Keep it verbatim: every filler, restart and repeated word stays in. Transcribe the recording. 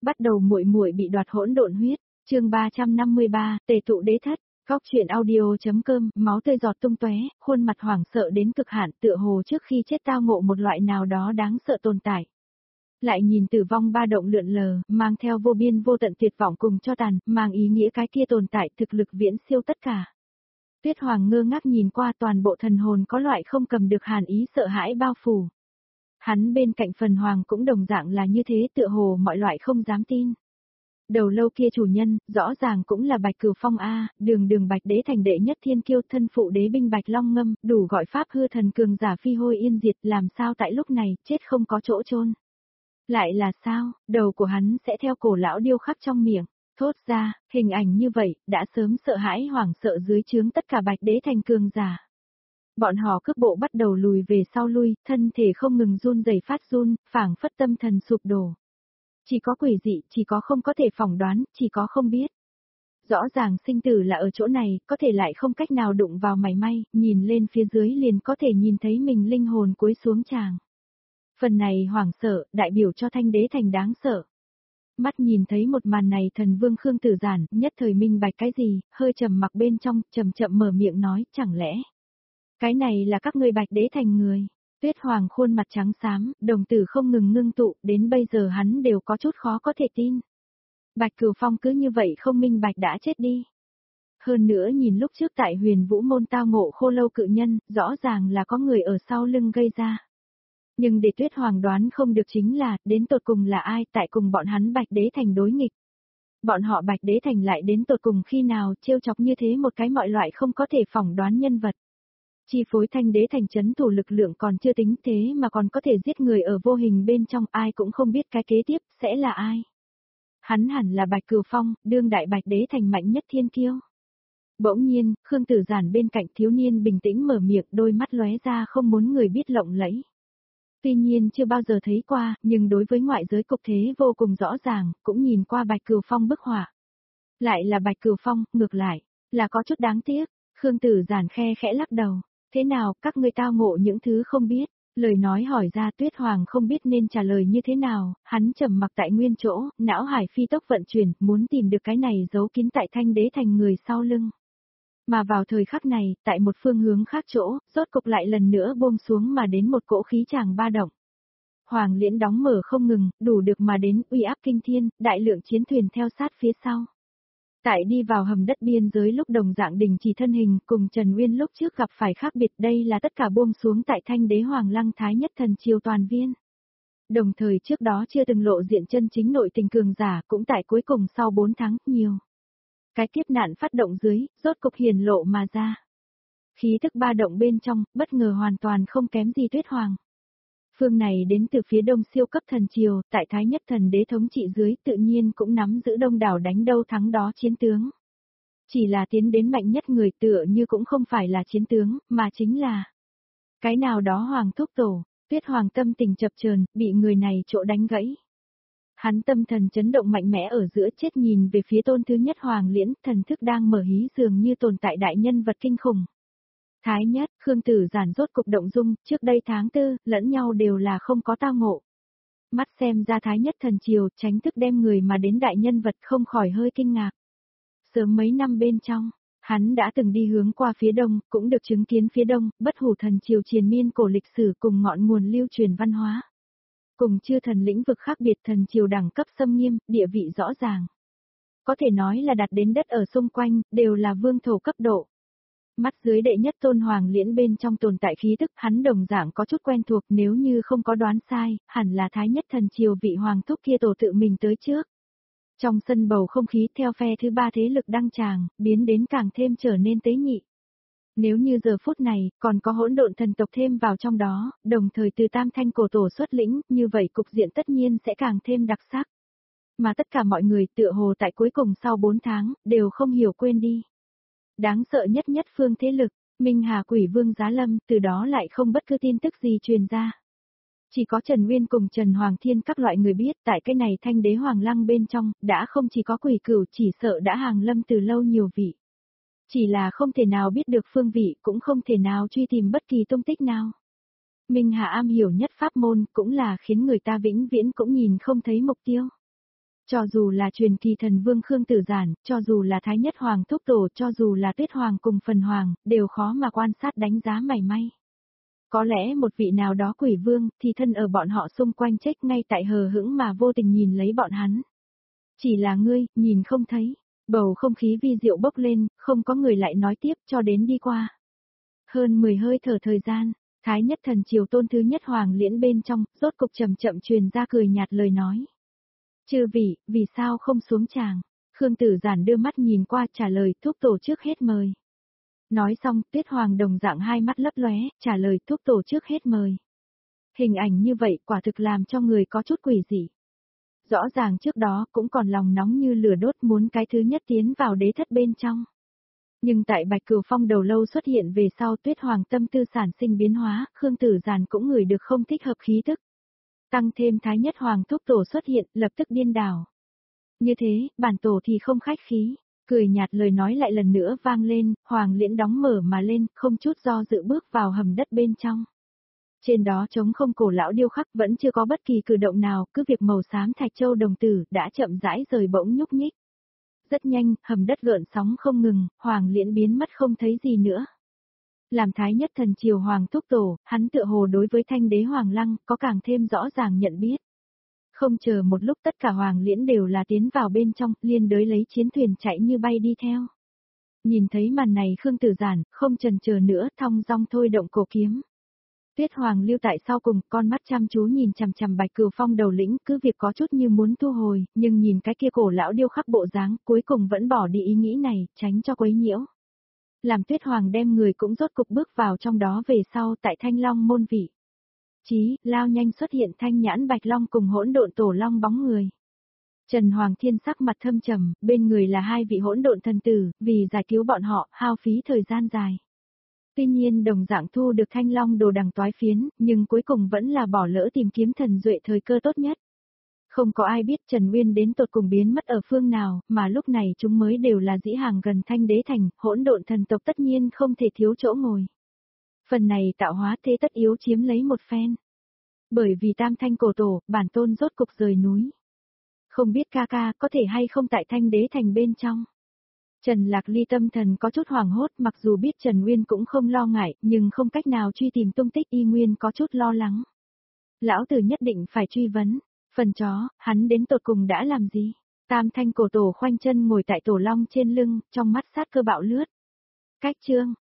Bắt đầu muội muội bị đoạt hỗn độn huyết, chương ba trăm năm mươi ba, tề tụ đế thất, góc truyện audio.com, máu tươi giọt tung tóe, khuôn mặt hoảng sợ đến cực hạn, tựa hồ trước khi chết tao ngộ một loại nào đó đáng sợ tồn tại. Lại nhìn tử vong ba động lượn lờ, mang theo vô biên vô tận tuyệt vọng cùng cho tàn, mang ý nghĩa cái kia tồn tại thực lực viễn siêu tất cả. Tuyết Hoàng ngơ ngác nhìn qua, toàn bộ thần hồn có loại không cầm được hàn ý sợ hãi bao phủ. Hắn bên cạnh Phần Hoàng cũng đồng dạng là như thế, tựa hồ mọi loại không dám tin. Đầu lâu kia chủ nhân, rõ ràng cũng là Bạch Cửu Phong a, đường đường Bạch Đế thành đệ nhất thiên kiêu, thân phụ đế binh Bạch Long Ngâm, đủ gọi pháp hư thần cường giả phi hôi yên diệt, làm sao tại lúc này, chết không có chỗ chôn. Lại là sao, đầu của hắn sẽ theo cổ lão điêu khắc trong miệng, thốt ra, hình ảnh như vậy, đã sớm sợ hãi hoảng sợ dưới trướng tất cả Bạch Đế thành cường giả. Bọn họ cước bộ bắt đầu lùi về sau lui, thân thể không ngừng run rẩy phát run, phảng phất tâm thần sụp đổ. Chỉ có quỷ dị, chỉ có không có thể phỏng đoán, chỉ có không biết. Rõ ràng sinh tử là ở chỗ này, có thể lại không cách nào đụng vào mảy may, nhìn lên phía dưới liền có thể nhìn thấy mình linh hồn cúi xuống tràng. Phần này hoảng sợ, đại biểu cho Thanh Đế thành đáng sợ. Mắt nhìn thấy một màn này, thần vương Khương Tử Giản, nhất thời minh bạch cái gì, hơi trầm mặc bên trong, chậm chậm mở miệng nói, chẳng lẽ cái này là các ngươi Bạch Đế thành người. Tuyết Hoàng khuôn mặt trắng xám, đồng tử không ngừng ngưng tụ, đến bây giờ hắn đều có chút khó có thể tin. Bạch Cửu Phong cứ như vậy không minh bạch đã chết đi. Hơn nữa nhìn lúc trước tại Huyền Vũ môn tao ngộ Khô Lâu cự nhân, rõ ràng là có người ở sau lưng gây ra. Nhưng để Tuyết Hoàng đoán không được chính là, đến tột cùng là ai tại cùng bọn hắn Bạch Đế thành đối nghịch. Bọn họ Bạch Đế thành lại đến tột cùng khi nào trêu chọc như thế một cái mọi loại không có thể phỏng đoán nhân vật. Chi phối Thanh Đế thành trấn thủ lực lượng còn chưa tính thế mà còn có thể giết người ở vô hình bên trong, ai cũng không biết cái kế tiếp sẽ là ai. Hắn hẳn là Bạch Cửu Phong, đương đại Bạch Đế thành mạnh nhất thiên kiêu. Bỗng nhiên, Khương Tử Giản bên cạnh thiếu niên bình tĩnh mở miệng, đôi mắt lóe ra không muốn người biết lộng lẫy. Tuy nhiên chưa bao giờ thấy qua, nhưng đối với ngoại giới cục thế vô cùng rõ ràng, cũng nhìn qua Bạch Cửu Phong bức họa. Lại là Bạch Cửu Phong, ngược lại, là có chút đáng tiếc. Khương Tử Giản khe khẽ lắc đầu. Thế nào, các ngươi tao ngộ những thứ không biết, lời nói hỏi ra Tuyết Hoàng không biết nên trả lời như thế nào, hắn trầm mặc tại nguyên chỗ, não hải phi tốc vận chuyển, muốn tìm được cái này giấu kín tại Thanh Đế thành người sau lưng. Mà vào thời khắc này, tại một phương hướng khác chỗ, rốt cục lại lần nữa buông xuống mà đến một cỗ khí tràng ba động. Hoàng liễn đóng mở không ngừng, đủ được mà đến uy áp kinh thiên, đại lượng chiến thuyền theo sát phía sau. Tại đi vào hầm đất biên giới lúc đồng dạng đình chỉ thân hình cùng Trần Uyên lúc trước gặp phải khác biệt, đây là tất cả buông xuống tại Thanh Đế Hoàng Lăng Thái Nhất Thần Triều toàn viên. Đồng thời trước đó chưa từng lộ diện chân chính nội tình cường giả cũng tại cuối cùng sau bốn tháng nhiều. Cái kiếp nạn phát động dưới, rốt cục hiển lộ mà ra. Khí thức ba động bên trong, bất ngờ hoàn toàn không kém gì Tuyết Hoàng. Phương này đến từ phía đông siêu cấp thần triều, tại Thái Nhất Thần Đế thống trị dưới tự nhiên cũng nắm giữ đông đảo đánh đâu thắng đó chiến tướng. Chỉ là tiến đến mạnh nhất người tựa như cũng không phải là chiến tướng, mà chính là cái nào đó Hoàng thúc tổ. Tuyết Hoàng tâm tình chập chờn, bị người này chỗ đánh gãy. Hắn tâm thần chấn động mạnh mẽ ở giữa, chết nhìn về phía tôn thứ nhất Hoàng Liễn, thần thức đang mở hí dường như tồn tại đại nhân vật kinh khủng. Thái Nhất, Khương Tử Giản rốt cục động dung, trước đây tháng tư, lẫn nhau đều là không có tao ngộ. Mắt xem ra Thái Nhất thần triều, tránh thức đem người mà đến đại nhân vật không khỏi hơi kinh ngạc. Sớm mấy năm bên trong, hắn đã từng đi hướng qua phía đông, cũng được chứng kiến phía đông, bất hủ thần triều triền miên cổ lịch sử cùng ngọn nguồn lưu truyền văn hóa. Cùng chư thần lĩnh vực khác biệt, thần triều đẳng cấp xâm nghiêm, địa vị rõ ràng. Có thể nói là đặt đến đất ở xung quanh, đều là vương thổ cấp độ. Mắt dưới đệ nhất tôn Hoàng Liễn bên trong tồn tại khí tức, hắn đồng dạng có chút quen thuộc, nếu như không có đoán sai, hẳn là Thái Nhất thần triều vị hoàng thúc kia tổ tự mình tới trước. Trong sân bầu không khí theo phe thứ ba thế lực đăng tràng, biến đến càng thêm trở nên tế nhị. Nếu như giờ phút này, còn có hỗn độn thần tộc thêm vào trong đó, đồng thời từ tam thanh cổ tổ xuất lĩnh, như vậy cục diện tất nhiên sẽ càng thêm đặc sắc. Mà tất cả mọi người tựa hồ tại cuối cùng sau bốn tháng, đều không hiểu quên đi. Đáng sợ nhất nhất phương thế lực, Minh Hà Quỷ Vương Giá Lâm, từ đó lại không bất cứ tin tức gì truyền ra. Chỉ có Trần Nguyên cùng Trần Hoàng Thiên các loại người biết, tại cái này Thanh Đế Hoàng Lăng bên trong, đã không chỉ có quỷ cửu, chỉ sợ đã hàng lâm từ lâu nhiều vị. Chỉ là không thể nào biết được phương vị, cũng không thể nào truy tìm bất kỳ tung tích nào. Minh Hà am hiểu nhất pháp môn, cũng là khiến người ta vĩnh viễn cũng nhìn không thấy mục tiêu. Cho dù là truyền kỳ thần vương Khương Tử Giản, cho dù là Thái Nhất Hoàng Thúc Tổ, cho dù là Tuyết Hoàng cùng Phần Hoàng, đều khó mà quan sát đánh giá mảy may. Có lẽ một vị nào đó quỷ vương, thì thân ở bọn họ xung quanh chết ngay tại hờ hững mà vô tình nhìn lấy bọn hắn. Chỉ là ngươi, nhìn không thấy. Bầu không khí vi diệu bốc lên, không có người lại nói tiếp cho đến đi qua. Hơn mười hơi thở thời gian, Thái Nhất Thần Triều tôn thứ nhất Hoàng Liễn bên trong, rốt cục chậm chậm truyền ra cười nhạt lời nói. Chư vị, vì sao không xuống tràng? Khương Tử Giản đưa mắt nhìn qua trả lời thúc tổ trước hết mời. Nói xong, Tuyết Hoàng đồng dạng hai mắt lấp lóe, trả lời thúc tổ trước hết mời. Hình ảnh như vậy quả thực làm cho người có chút quỷ dị. Rõ ràng trước đó cũng còn lòng nóng như lửa đốt muốn cái thứ nhất tiến vào đế thất bên trong. Nhưng tại Bạch Cửu Phong đầu lâu xuất hiện về sau Tuyết Hoàng tâm tư sản sinh biến hóa, Khương Tử Giản cũng ngửi được không thích hợp khí tức. Tăng thêm Thái Nhất Hoàng thúc tổ xuất hiện, lập tức điên đảo. Như thế, bản tổ thì không khách khí, cười nhạt lời nói lại lần nữa vang lên, Hoàng Liễn đóng mở mà lên, không chút do dự bước vào hầm đất bên trong. Trên đó trống không cổ lão điêu khắc vẫn chưa có bất kỳ cử động nào, cứ việc màu xám thạch châu đồng tử đã chậm rãi rời bỗng nhúc nhích. Rất nhanh, hầm đất gợn sóng không ngừng, Hoàng Liễn biến mất không thấy gì nữa. Làm Thái Nhất Thần Triều Hoàng thúc tổ, hắn tựa hồ đối với Thanh Đế Hoàng Lăng có càng thêm rõ ràng nhận biết. Không chờ một lúc tất cả Hoàng Liễn đều là tiến vào bên trong, liên đới lấy chiến thuyền chạy như bay đi theo. Nhìn thấy màn này Khương Tử Giản, không chần chờ nữa, thong dong thôi động cổ kiếm. Tuyết Hoàng lưu tại sau cùng, con mắt chăm chú nhìn chằm chằm Bạch Cửu Phong đầu lĩnh, cứ việc có chút như muốn thu hồi, nhưng nhìn cái kia cổ lão điêu khắc bộ dáng, cuối cùng vẫn bỏ đi ý nghĩ này, tránh cho quấy nhiễu. Làm Tuyết Hoàng đem người cũng rốt cục bước vào trong đó về sau tại Thanh Long môn vị. Chí, lao nhanh xuất hiện Thanh Nhãn Bạch Long cùng hỗn độn Tổ Long bóng người. Trần Hoàng Thiên sắc mặt thâm trầm, bên người là hai vị hỗn độn thần tử, vì giải cứu bọn họ, hao phí thời gian dài. Tuy nhiên đồng dạng thu được Thanh Long đồ đằng toái phiến, nhưng cuối cùng vẫn là bỏ lỡ tìm kiếm thần duệ thời cơ tốt nhất. Không có ai biết Trần Uyên đến tột cùng biến mất ở phương nào, mà lúc này chúng mới đều là dĩ hàng gần Thanh Đế Thành, hỗn độn thần tộc tất nhiên không thể thiếu chỗ ngồi. Phần này tạo hóa thế tất yếu chiếm lấy một phen. Bởi vì Tam Thanh cổ tổ, bản tôn rốt cục rời núi. Không biết ca ca có thể hay không tại Thanh Đế Thành bên trong. Trần Lạc Ly tâm thần có chút hoảng hốt, mặc dù biết Trần Uyên cũng không lo ngại, nhưng không cách nào truy tìm tung tích y nguyên có chút lo lắng. Lão tử nhất định phải truy vấn, phần chó, hắn đến tột cùng đã làm gì? Tam Thanh cổ tổ khoanh chân ngồi tại tổ long trên lưng, trong mắt sát cơ bạo lướt. Cách chương,